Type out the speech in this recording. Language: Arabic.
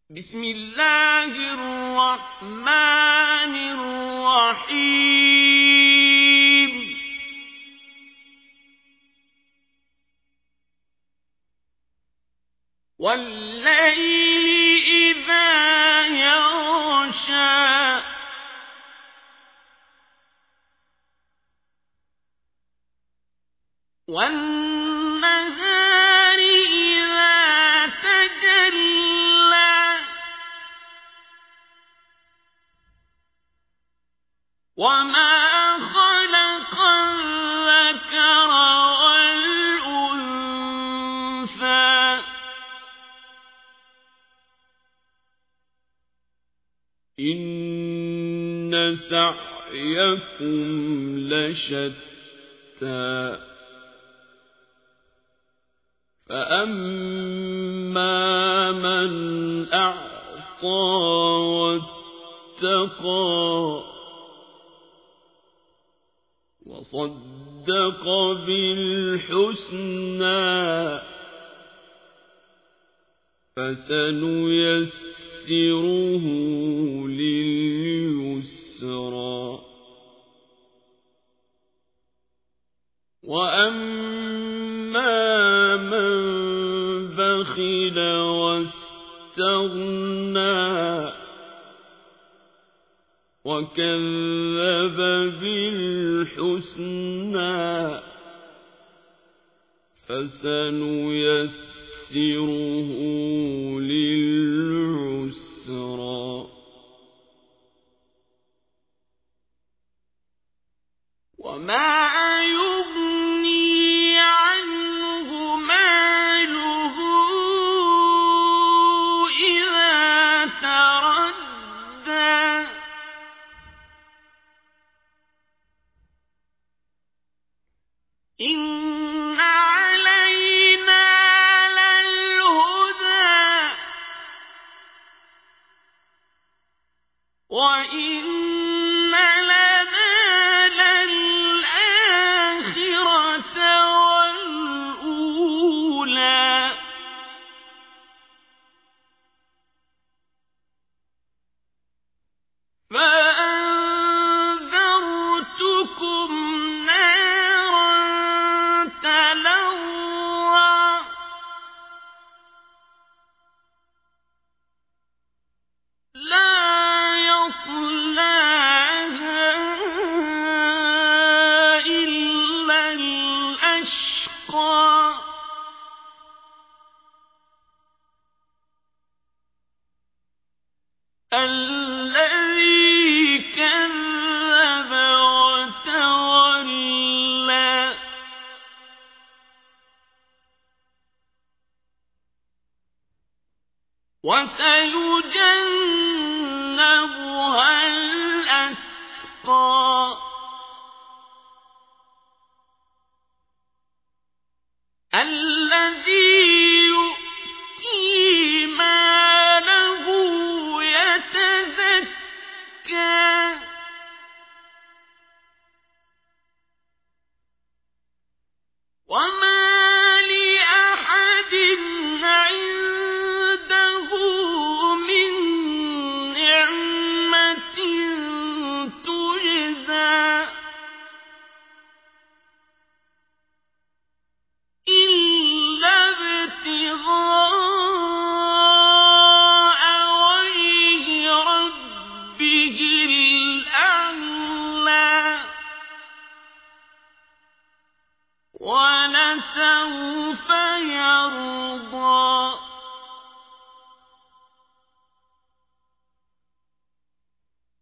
بسم الله الرحمن الرحيم والليل إذا يغشى والنهار إذا تجلى وما خلق الذكر والأنثى إن سعيكم لشتى فأما من أعطى واتقى وصدق بالحسنى فسنيسره لليسرى وأما من بخل واستغنى وكذب بالحسنى فسنيسره للعسرى وما يغني عنه ماله إذا تردى إن علينا للهدى وإن لنا للآخرة والأولى فأنذرتكم نارا تلظى لا يصلاها إلا الأشقى الذي كذب وتولى وسيجنبها الأتقى الذي يؤتي ماله يتزكى وما لأحد عنده من نعمة تجزى إلا ابتغاء وجه ربه الأعلى ولسوف يرضى